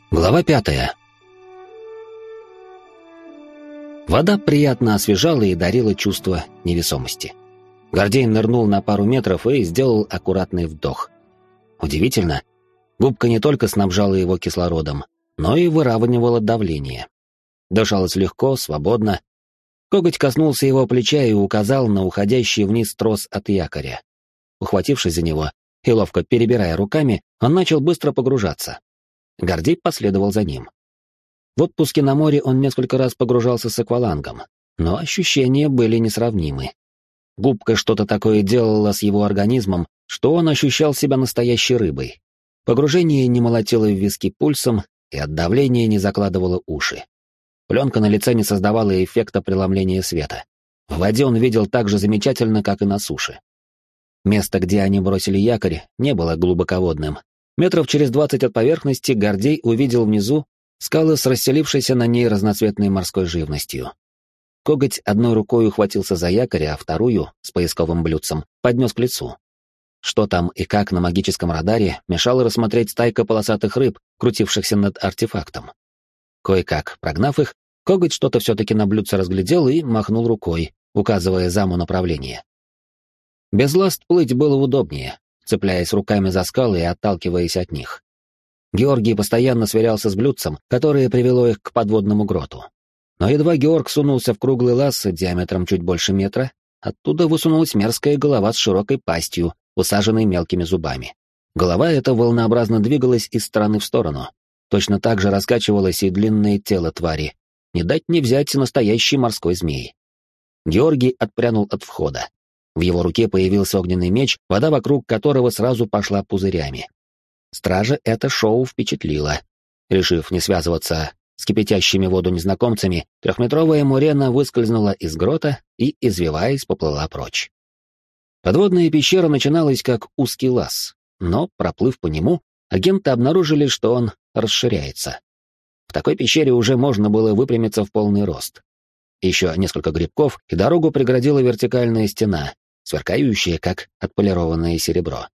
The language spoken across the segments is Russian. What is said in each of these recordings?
Глава 5. Вода приятно освежала и дарила чувство невесомости. Гордей нырнул на пару метров и сделал аккуратный вдох. Удивительно, губка не только снабжала его кислородом, но и выравнивала давление. Дышалось легко, свободно. Коготь коснулся его плеча и указал на уходящий вниз трос от якоря. Ухватившись за него и ловко перебирая руками, он начал быстро погружаться. Гордей последовал за ним. В отпуске на море он несколько раз погружался с аквалангом, но ощущения были несравнимы. Губка что-то такое делала с его организмом, что он ощущал себя настоящей рыбой. Погружение не молотило в виски пульсом, и от давления не закладывало уши. Пленка на лице не создавала эффекта преломления света. В воде он видел так же замечательно, как и на суше. Место, где они бросили якорь, не было глубоководным. Метров через 20 от поверхности Гордей увидел внизу скалы с расселившейся на ней разноцветной морской живностью. Коготь одной рукой ухватился за якорь, а вторую, с поисковым блюдцем, поднес к лицу. Что там и как на магическом радаре мешало рассмотреть стайка полосатых рыб, крутившихся над артефактом. Кое-как, прогнав их, Коготь что-то все-таки на блюдце разглядел и махнул рукой, указывая заму направление. Без ласт плыть было удобнее, цепляясь руками за скалы и отталкиваясь от них. Георгий постоянно сверялся с блюдцем, которое привело их к подводному гроту. Но едва Георг сунулся в круглый лаз диаметром чуть больше метра, оттуда высунулась мерзкая голова с широкой пастью, усаженной мелкими зубами. Голова эта волнообразно двигалась из стороны в сторону. Точно так же раскачивалось и длинное тело твари. Не дать не взять настоящий морской змей. Георгий отпрянул от входа. В его руке появился огненный меч, вода вокруг которого сразу пошла пузырями. Стража это шоу впечатлило. Решив не связываться с кипятящими воду незнакомцами, трехметровая Мурена выскользнула из грота и, извиваясь, поплыла прочь. Подводная пещера начиналась как узкий лаз, но, проплыв по нему, агенты обнаружили, что он расширяется. В такой пещере уже можно было выпрямиться в полный рост. Еще несколько грибков, и дорогу преградила вертикальная стена, сверкающая, как отполированное серебро.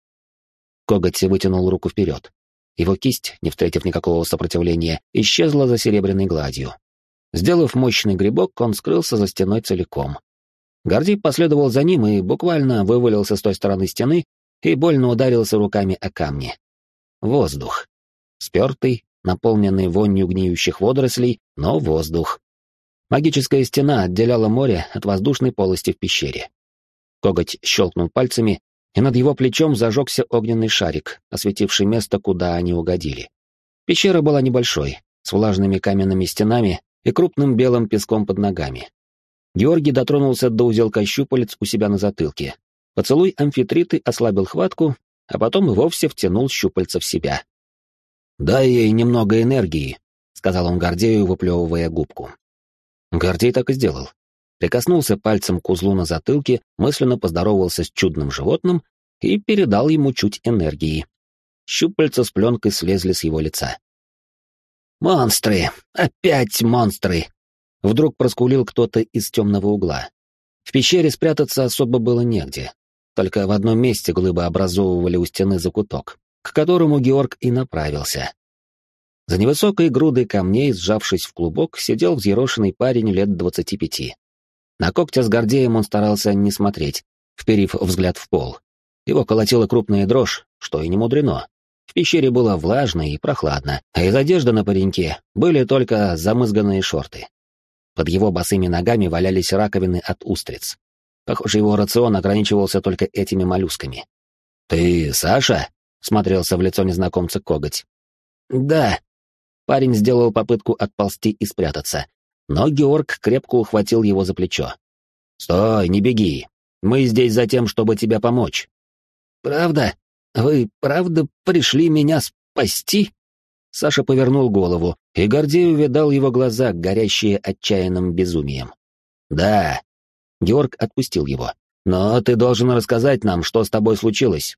Коготь вытянул руку вперед. Его кисть, не встретив никакого сопротивления, исчезла за серебряной гладью. Сделав мощный грибок, он скрылся за стеной целиком. Гордей последовал за ним и буквально вывалился с той стороны стены и больно ударился руками о камни. Воздух. Спертый, наполненный вонью гниющих водорослей, но воздух. Магическая стена отделяла море от воздушной полости в пещере. Коготь щелкнул пальцами, и над его плечом зажегся огненный шарик, осветивший место, куда они угодили. Пещера была небольшой, с влажными каменными стенами и крупным белым песком под ногами. Георгий дотронулся до узелка щупалец у себя на затылке. Поцелуй амфитриты ослабил хватку, а потом и вовсе втянул щупальца в себя. «Дай ей немного энергии», — сказал он Гордею, выплевывая губку. Гордей так и сделал. Прикоснулся пальцем к узлу на затылке, мысленно поздоровался с чудным животным и передал ему чуть энергии. Щупальца с пленкой слезли с его лица. «Монстры! Опять монстры!» Вдруг проскулил кто-то из темного угла. В пещере спрятаться особо было негде. Только в одном месте глыбы образовывали у стены закуток, к которому Георг и направился. За невысокой грудой камней, сжавшись в клубок, сидел взъерошенный парень лет 25. На Когтя с Гордеем он старался не смотреть, вперив взгляд в пол. Его колотила крупная дрожь, что и не мудрено. В пещере было влажно и прохладно, а из одежды на пареньке были только замызганные шорты. Под его босыми ногами валялись раковины от устриц. Похоже, его рацион ограничивался только этими моллюсками. «Ты Саша?» — смотрелся в лицо незнакомца Коготь. «Да». Парень сделал попытку отползти и спрятаться, но Георг крепко ухватил его за плечо. «Стой, не беги. Мы здесь за тем, чтобы тебе помочь». «Правда? Вы правда пришли меня спасти?» Саша повернул голову, и Гордей увидал его глаза, горящие отчаянным безумием. «Да». Георг отпустил его. «Но ты должен рассказать нам, что с тобой случилось».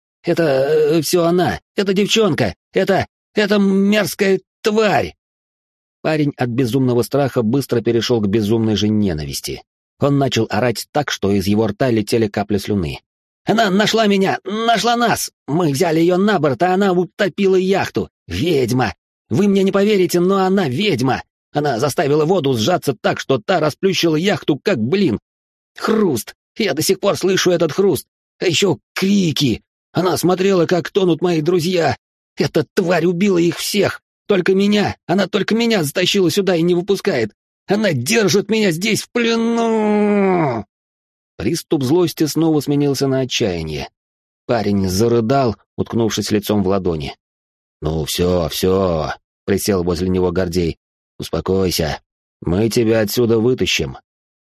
«Это все она, это девчонка, это мерзкая тварь!» Парень от безумного страха быстро перешел к безумной же ненависти. Он начал орать так, что из его рта летели капли слюны. «Она нашла меня! Нашла нас! Мы взяли ее на борт, а она утопила яхту! Ведьма! Вы мне не поверите, но она ведьма! Она заставила воду сжаться так, что та расплющила яхту, как блин. Хруст! Я до сих пор слышу этот хруст. А еще крики! Она смотрела, как тонут мои друзья. Эта тварь убила их всех. Она только меня затащила сюда и не выпускает. Она держит меня здесь в плену!» Приступ злости снова сменился на отчаяние. Парень зарыдал, уткнувшись лицом в ладони. «Ну все, все», — присел возле него Гордей. «Успокойся. Мы тебя отсюда вытащим».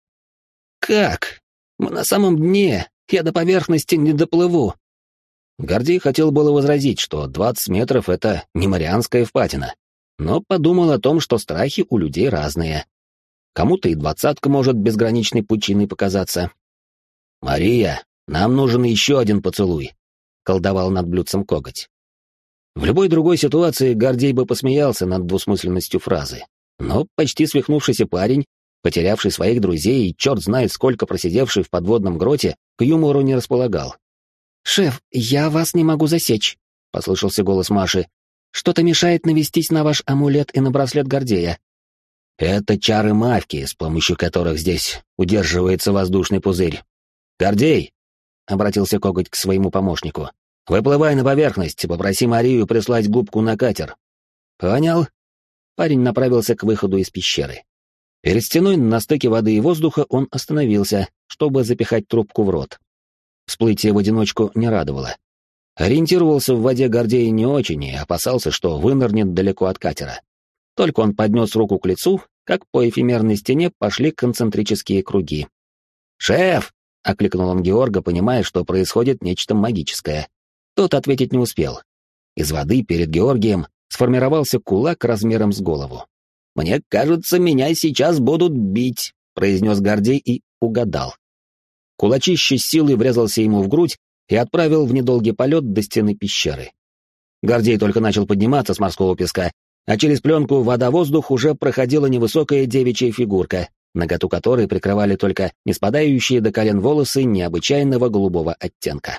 «Как? Мы на самом дне. Я до поверхности не доплыву». Гордей хотел было возразить, что 20 метров — это не Марианская впадина, но подумал о том, что страхи у людей разные. Кому-то и 20-ка может безграничной пучиной показаться. «Мария, нам нужен еще один поцелуй», — колдовал над блюдцем коготь. В любой другой ситуации Гордей бы посмеялся над двусмысленностью фразы, но почти свихнувшийся парень, потерявший своих друзей и черт знает сколько просидевший в подводном гроте, к юмору не располагал. «Шеф, я вас не могу засечь», — послышался голос Маши. «Что-то мешает навестись на ваш амулет и на браслет Гордея». «Это чары Мавки, с помощью которых здесь удерживается воздушный пузырь. Гордей!» — обратился коготь к своему помощнику. «Выплывай на поверхность и попроси Марию прислать губку на катер». «Понял». Парень направился к выходу из пещеры. Перед стеной на стыке воды и воздуха он остановился, чтобы запихать трубку в рот. Всплытие в одиночку не радовало. Ориентировался в воде Гордей не очень и опасался, что вынырнет далеко от катера. Только он поднес руку к лицу, как по эфемерной стене пошли концентрические круги. «Шеф!» — окликнул он Георга, понимая, что происходит нечто магическое. Тот ответить не успел. Из воды перед Георгием сформировался кулак размером с голову. «Мне кажется, меня сейчас будут бить», — произнес Гордей и угадал. Кулачище с силой врезался ему в грудь и отправил в недолгий полет до стены пещеры. Гордей только начал подниматься с морского песка, а через пленку вода-воздух уже проходила невысокая девичья фигурка, наготу которой прикрывали только не спадающие до колен волосы необычайного голубого оттенка.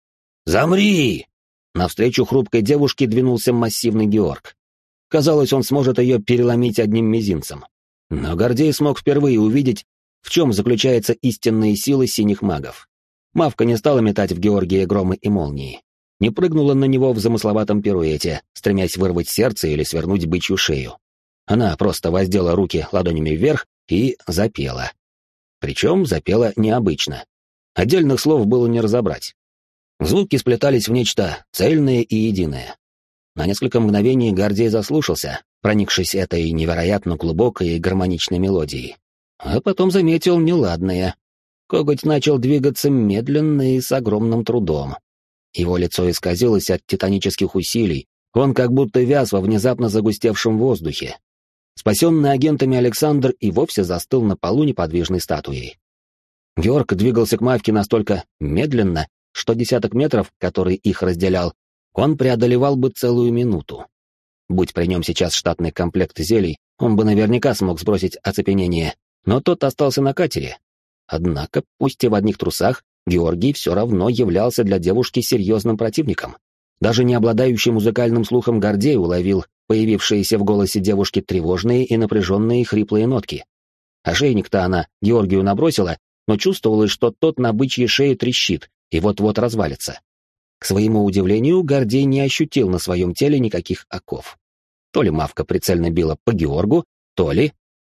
«Замри!» Навстречу хрупкой девушке двинулся массивный Георг. Казалось, он сможет ее переломить одним мизинцем. Но Гордей смог впервые увидеть, в чем заключается истинная сила синих магов. Мавка не стала метать в Георгия громы и молнии. Не прыгнула на него в замысловатом пируэте, стремясь вырвать сердце или свернуть бычью шею. Она просто воздела руки ладонями вверх и запела. Причем запела необычно. Отдельных слов было не разобрать. Звуки сплетались в нечто цельное и единое. На несколько мгновений Гордей заслушался, проникшись этой невероятно глубокой и гармоничной мелодией. А потом заметил неладное. Коготь начал двигаться медленно и с огромным трудом. Его лицо исказилось от титанических усилий, он как будто вяз во внезапно загустевшем воздухе. Спасенный агентами Александр и вовсе застыл на полу неподвижной статуей. Георг двигался к Мавке настолько медленно, что десяток метров, который их разделял, он преодолевал бы целую минуту. Будь при нем сейчас штатный комплект зелий, он бы наверняка смог сбросить оцепенение, но тот остался на катере. Однако, пусть и в одних трусах, Георгий все равно являлся для девушки серьезным противником. Даже не обладающий музыкальным слухом Гордей уловил появившиеся в голосе девушки тревожные и напряженные хриплые нотки. Ошейник-то она Георгию набросила, но чувствовалось, что тот на бычьей шее трещит и вот-вот развалится. К своему удивлению, Гордей не ощутил на своем теле никаких оков. То ли Мавка прицельно била по Георгу, то ли...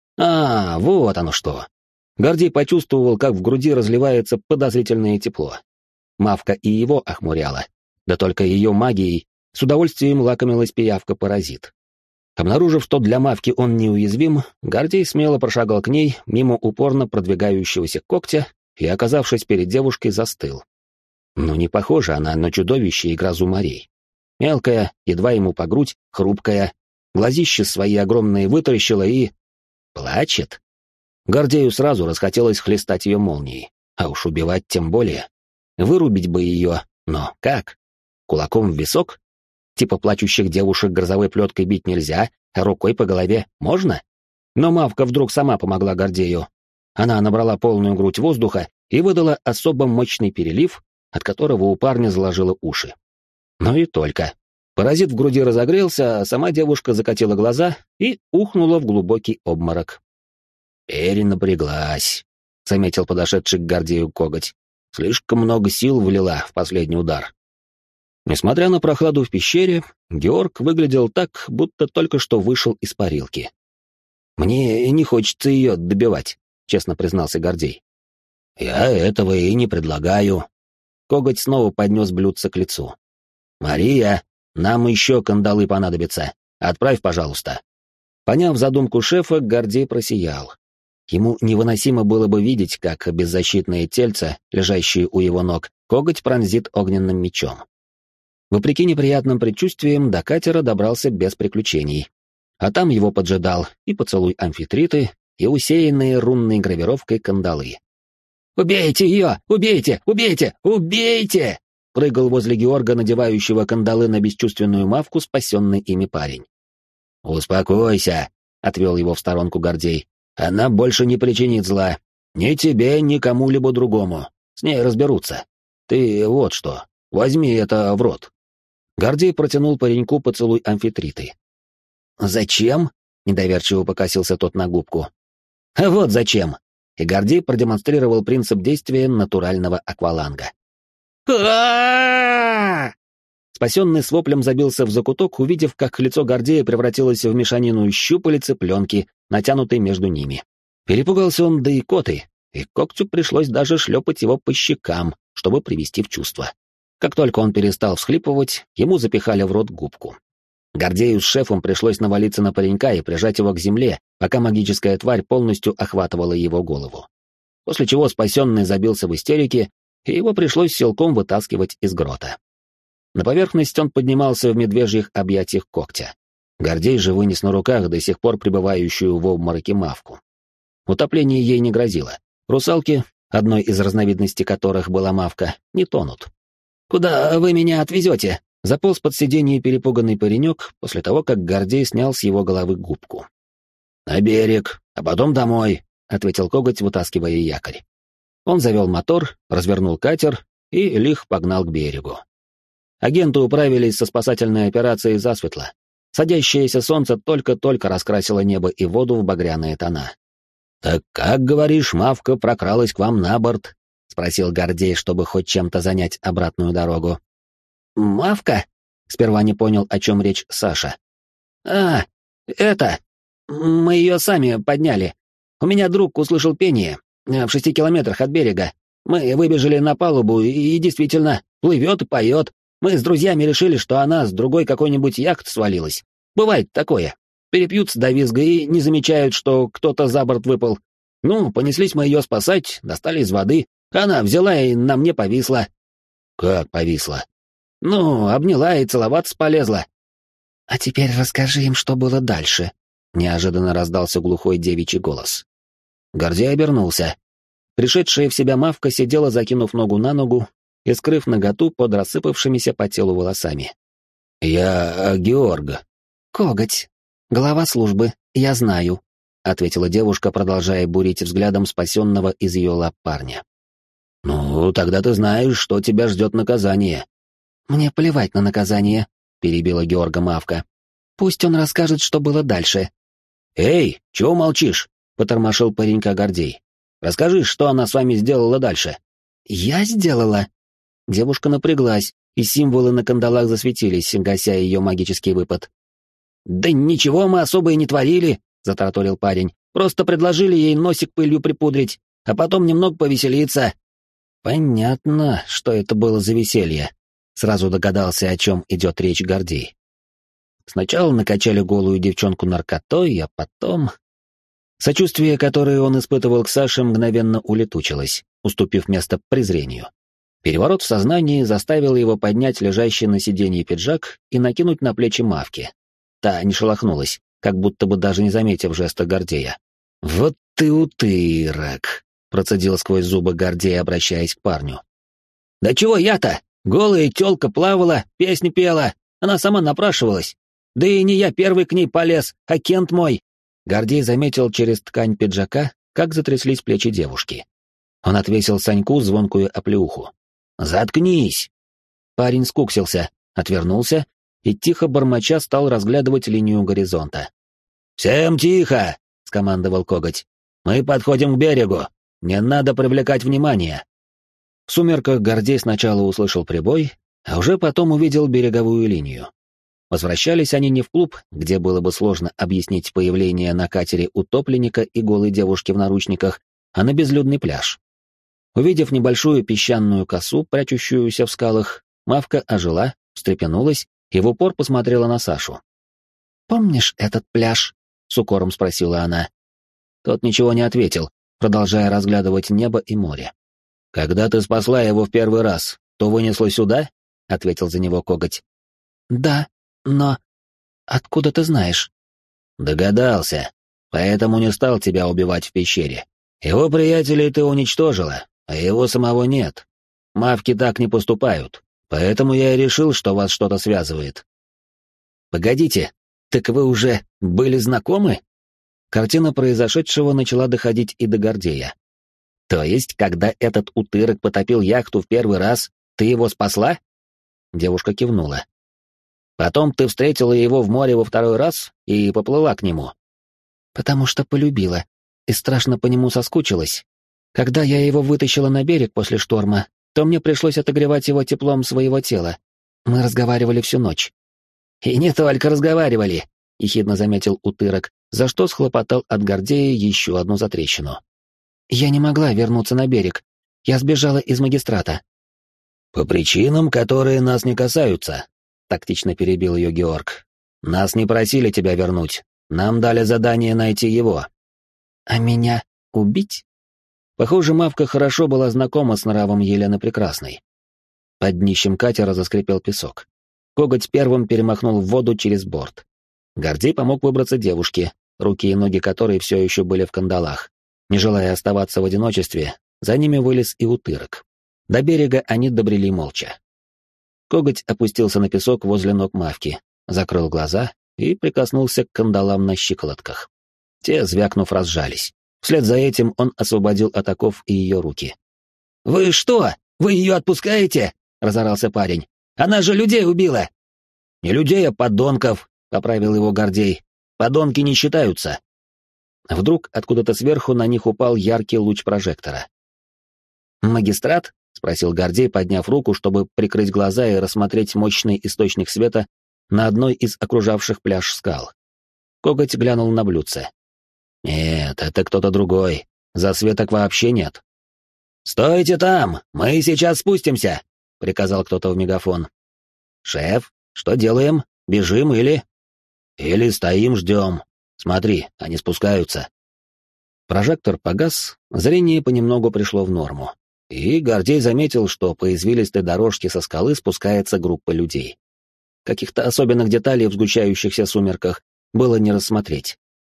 Вот оно что. Гордей почувствовал, как в груди разливается подозрительное тепло. Мавка и его охмуряла, да только ее магией с удовольствием лакомилась пиявка-паразит. Обнаружив, что для Мавки он неуязвим, Гордей смело прошагал к ней мимо упорно продвигающегося когтя и, оказавшись перед девушкой, застыл. Но не похожа она на чудовище и грозу морей. Мелкая, едва ему по грудь, хрупкая, глазища свои огромные вытаращила и... плачет. Гордею сразу расхотелось хлестать ее молнией, а уж убивать тем более. Вырубить бы ее, но как? Кулаком в висок? Типа плачущих девушек грозовой плеткой бить нельзя, а рукой по голове можно? Но Мавка вдруг сама помогла Гордею. Она набрала полную грудь воздуха и выдала особо мощный перелив, от которого у парня заложило уши. Но и только. Паразит в груди разогрелся, а сама девушка закатила глаза и ухнула в глубокий обморок. «Перенапряглась», — заметил подошедший к Гордею коготь. «Слишком много сил влила в последний удар». Несмотря на прохладу в пещере, Георг выглядел так, будто только что вышел из парилки. «Мне не хочется ее добивать», — честно признался Гордей. «Я этого и не предлагаю». Коготь снова поднес блюдце к лицу. «Мария, нам еще кандалы понадобятся. Отправь, пожалуйста». Поняв задумку шефа, Гордей просиял. Ему невыносимо было бы видеть, как беззащитное тельце, лежащее у его ног, коготь пронзит огненным мечом. Вопреки неприятным предчувствиям, до катера добрался без приключений. А там его поджидал и поцелуй амфитриты, и усеянные рунной гравировкой кандалы. «Убейте ее! Убейте! Убейте! Убейте!» прыгал возле Георга, надевающего кандалы на бесчувственную мавку, спасенный ими парень. «Успокойся», — отвел его в сторонку Гордей. «Она больше не причинит зла. Ни тебе, ни кому-либо другому. С ней разберутся. Ты вот что, возьми это в рот». Гордей протянул пареньку поцелуй амфитриты. «Зачем?» — недоверчиво покосился тот на губку. «А вот зачем!» И Гордей продемонстрировал принцип действия натурального акваланга. Спасенный с воплем забился в закуток, увидев, как лицо Гордея превратилось в мешанину щупалец и пленки, натянутой между ними. Перепугался он до икоты, и когтю пришлось даже шлепать его по щекам, чтобы привести в чувство. Как только он перестал всхлипывать, ему запихали в рот губку. Гордею с шефом пришлось навалиться на паренька и прижать его к земле, пока магическая тварь полностью охватывала его голову. После чего спасенный забился в истерике, и его пришлось силком вытаскивать из грота. На поверхность он поднимался в медвежьих объятиях когтя. Гордей же вынес на руках до сих пор пребывающую в обмороке мавку. Утопление ей не грозило. Русалки, одной из разновидностей которых была мавка, не тонут. «Куда вы меня отвезете?» — заполз под сиденье перепуганный паренек после того, как Гордей снял с его головы губку. «На берег, а потом домой», — ответил коготь, вытаскивая якорь. Он завел мотор, развернул катер и лих погнал к берегу. Агенты управились со спасательной операцией засветло. Садящееся солнце только-только раскрасило небо и воду в багряные тона. «Так как, говоришь, мавка прокралась к вам на борт?» — спросил Гордей, чтобы хоть чем-то занять обратную дорогу. «Мавка?» — сперва не понял, о чем речь Саша. «А, это... Мы ее сами подняли. У меня друг услышал пение в 6 километрах от берега. Мы выбежали на палубу и действительно плывет и поет. Мы с друзьями решили, что она с другой какой-нибудь яхты свалилась. Бывает такое. Перепьются до визга и не замечают, что кто-то за борт выпал. Ну, понеслись мы ее спасать, достали из воды. Она взяла и на мне повисла». «Как повисла?» «Ну, обняла и целоваться полезла». «А теперь расскажи им, что было дальше», — неожиданно раздался глухой девичий голос. Гордей обернулся. Пришедшая в себя мавка сидела, закинув ногу на ногу и скрыв наготу под рассыпавшимися по телу волосами. «Я Георг». «Коготь. Глава службы. Я знаю», — ответила девушка, продолжая бурить взглядом спасенного из ее лап парня. «Ну, тогда ты знаешь, что тебя ждет наказание». «Мне плевать на наказание», — перебила Георга мавка. «Пусть он расскажет, что было дальше». «Эй, чего молчишь?» — потормошил паренька Гордей. «Расскажи, что она с вами сделала дальше». «Я сделала?» Девушка напряглась, и символы на кандалах засветились, гася ее магический выпад. «Да ничего мы особо и не творили», — затараторил парень. «Просто предложили ей носик пылью припудрить, а потом немного повеселиться». «Понятно, что это было за веселье», — сразу догадался, о чем идет речь Гордей. Сначала накачали голую девчонку наркотой, а потом... Сочувствие, которое он испытывал к Саше, мгновенно улетучилось, уступив место презрению. Переворот в сознании заставил его поднять лежащий на сиденье пиджак и накинуть на плечи мавки. Та не шелохнулась, как будто бы даже не заметив жеста Гордея. «Вот ты утырок!» — процедил сквозь зубы Гордей, обращаясь к парню. «Да чего я-то? Голая тёлка плавала, песни пела, она сама напрашивалась. Да и не я первый к ней полез, а Кент мой!» Гордей заметил через ткань пиджака, как затряслись плечи девушки. Он отвесил Саньку звонкую оплеуху. «Заткнись!» Парень скуксился, отвернулся и тихо бормоча стал разглядывать линию горизонта. «Всем тихо!» — скомандовал Коготь. «Мы подходим к берегу. Не надо привлекать внимание». В сумерках Гордей сначала услышал прибой, а уже потом увидел береговую линию. Возвращались они не в клуб, где было бы сложно объяснить появление на катере утопленника и голой девушки в наручниках, а на безлюдный пляж. Увидев небольшую песчаную косу, прячущуюся в скалах, Мавка ожила, встрепенулась и в упор посмотрела на Сашу. «Помнишь этот пляж?» — с укором спросила она. Тот ничего не ответил, продолжая разглядывать небо и море. «Когда ты спасла его в первый раз, то вынесла сюда?» — ответил за него Коготь. «Да, но... Откуда ты знаешь?» «Догадался, поэтому не стал тебя убивать в пещере. Его приятелей ты уничтожила, а его самого нет. Мавки так не поступают, поэтому я и решил, что вас что-то связывает». «Погодите, так вы уже были знакомы?» Картина произошедшего начала доходить и до Гордея. «То есть, когда этот утырок потопил яхту в первый раз, ты его спасла?» Девушка кивнула. «Потом ты встретила его в море во второй раз и поплыла к нему?» «Потому что полюбила и страшно по нему соскучилась. Когда я его вытащила на берег после шторма, то мне пришлось отогревать его теплом своего тела. Мы разговаривали всю ночь». «И не только разговаривали», — ехидно заметил утырок, за что схлопотал от Гордея еще одну затрещину. «Я не могла вернуться на берег. Я сбежала из магистрата». «По причинам, которые нас не касаются», — тактично перебил ее Георг. «Нас не просили тебя вернуть. Нам дали задание найти его». «А меня убить?» Похоже, Мавка хорошо была знакома с нравом Елены Прекрасной. Под днищем катера заскрипел песок. Коготь первым перемахнул в воду через борт. Гордей помог выбраться девушке, руки и ноги которой все еще были в кандалах. Не желая оставаться в одиночестве, за ними вылез и утырок. До берега они добрели молча. Коготь опустился на песок возле ног Мавки, закрыл глаза и прикоснулся к кандалам на щиколотках. Те, звякнув, разжались. Вслед за этим он освободил от оков и ее руки. «Вы что? Вы ее отпускаете?» — разорался парень. «Она же людей убила!» «Не людей, а подонков!» — поправил его Гордей. «Подонки не считаются!» Вдруг откуда-то сверху на них упал яркий луч прожектора. «Магистрат?» — спросил Гордей, подняв руку, чтобы прикрыть глаза и рассмотреть мощный источник света на одной из окружавших пляж скал. Коготь глянул на блюдце. «Нет, это кто-то другой. Засветок вообще нет». «Стойте там! Мы сейчас спустимся!» — приказал кто-то в мегафон. «Шеф, что делаем? Бежим или...» «Или стоим, ждем. Смотри, они спускаются». Прожектор погас, зрение понемногу пришло в норму. И Гордей заметил, что по извилистой дорожке со скалы спускается группа людей. Каких-то особенных деталей в сгущающихся сумерках было не рассмотреть.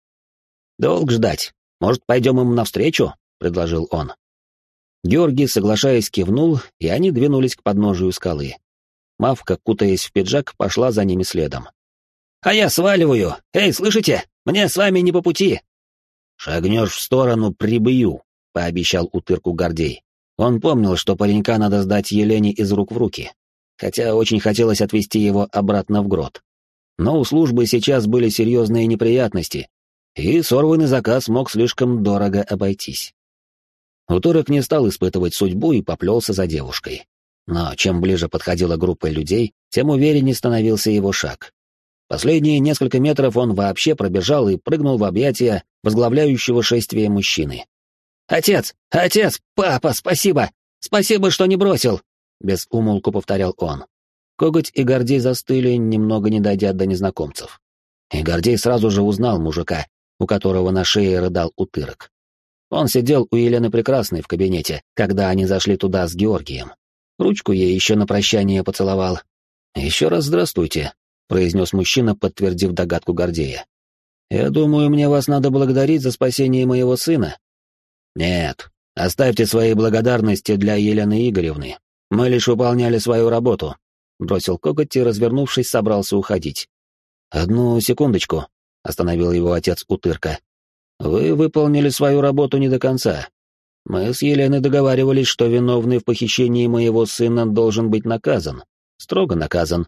«Долго ждать. Может, пойдем им навстречу?» — предложил он. Георгий, соглашаясь, кивнул, и они двинулись к подножию скалы. Мавка, кутаясь в пиджак, пошла за ними следом. «А я сваливаю! Эй, слышите? Мне с вами не по пути!» «Шагнешь в сторону, прибью», — пообещал утырку Гордей. Он помнил, что паренька надо сдать Елене из рук в руки, хотя очень хотелось отвезти его обратно в грот. Но у службы сейчас были серьезные неприятности, и сорванный заказ мог слишком дорого обойтись. Утырок не стал испытывать судьбу и поплелся за девушкой. Но чем ближе подходила группа людей, тем увереннее становился его шаг. Последние несколько метров он вообще пробежал и прыгнул в объятия возглавляющего шествие мужчины. «Отец! Отец! Папа, спасибо! Спасибо, что не бросил!» Без умолку повторял он. Коготь и Гордей застыли, немного не дойдя до незнакомцев. И Гордей сразу же узнал мужика, у которого на шее рыдал утырок. Он сидел у Елены Прекрасной в кабинете, когда они зашли туда с Георгием. Ручку ей еще на прощание поцеловал. «Еще раз здравствуйте», — произнес мужчина, подтвердив догадку Гордея. «Я думаю, мне вас надо благодарить за спасение моего сына». «Нет, оставьте свои благодарности для Елены Игоревны. Мы лишь выполняли свою работу», — бросил Коготь и, развернувшись, собрался уходить. «Одну секундочку», — остановил его отец утырка. «Вы выполнили свою работу не до конца. Мы с Еленой договаривались, что виновный в похищении моего сына должен быть наказан, строго наказан.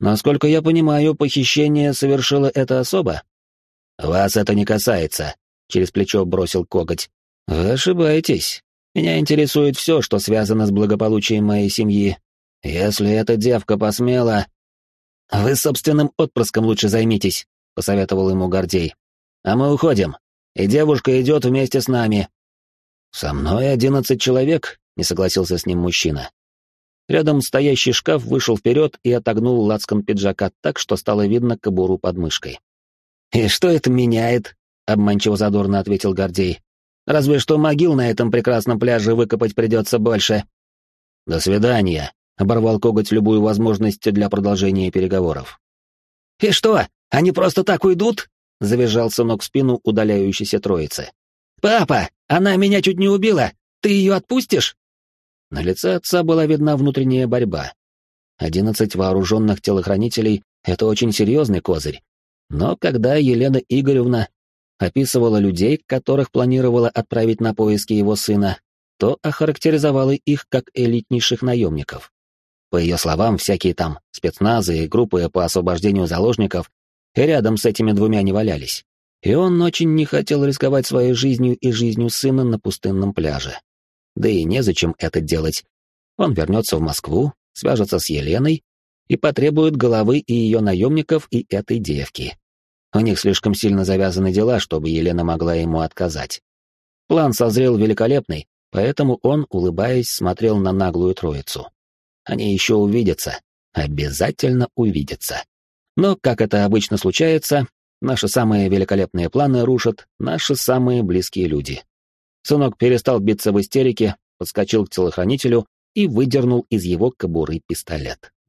Насколько я понимаю, похищение совершила эта особа? Вас это не касается, через плечо бросил коготь. Вы ошибаетесь. Меня интересует все, что связано с благополучием моей семьи. Если эта девка посмела... Вы собственным отпрыском лучше займитесь, посоветовал ему Гордей. А мы уходим, и девушка идет вместе с нами. Со мной 11 человек, не согласился с ним мужчина. Рядом стоящий шкаф вышел вперед и отогнул лацкан пиджака так, что стало видно кобуру под мышкой. «И что это меняет?» — обманчиво задорно ответил Гордей. «Разве что могил на этом прекрасном пляже выкопать придется больше». «До свидания», — оборвал коготь любую возможность для продолжения переговоров. «И что, они просто так уйдут?» — завизжал сынок в спину удаляющейся троицы. «Папа, она меня чуть не убила! Ты ее отпустишь?» На лице отца была видна внутренняя борьба. 11 вооруженных телохранителей — это очень серьезный козырь. Но когда Елена Игоревна описывала людей, которых планировала отправить на поиски его сына, то охарактеризовала их как элитнейших наемников. По ее словам, всякие там спецназы и группы по освобождению заложников и рядом с этими двумя не валялись. И он очень не хотел рисковать своей жизнью и жизнью сына на пустынном пляже. Да и незачем это делать. Он вернется в Москву, свяжется с Еленой и потребует головы и ее наемников, и этой девки. У них слишком сильно завязаны дела, чтобы Елена могла ему отказать. План созрел великолепный, поэтому он, улыбаясь, смотрел на наглую троицу. Они еще увидятся, обязательно увидятся. Но, как это обычно случается, наши самые великолепные планы рушат наши самые близкие люди. Сынок перестал биться в истерике, подскочил к телохранителю и выдернул из его кобуры пистолет.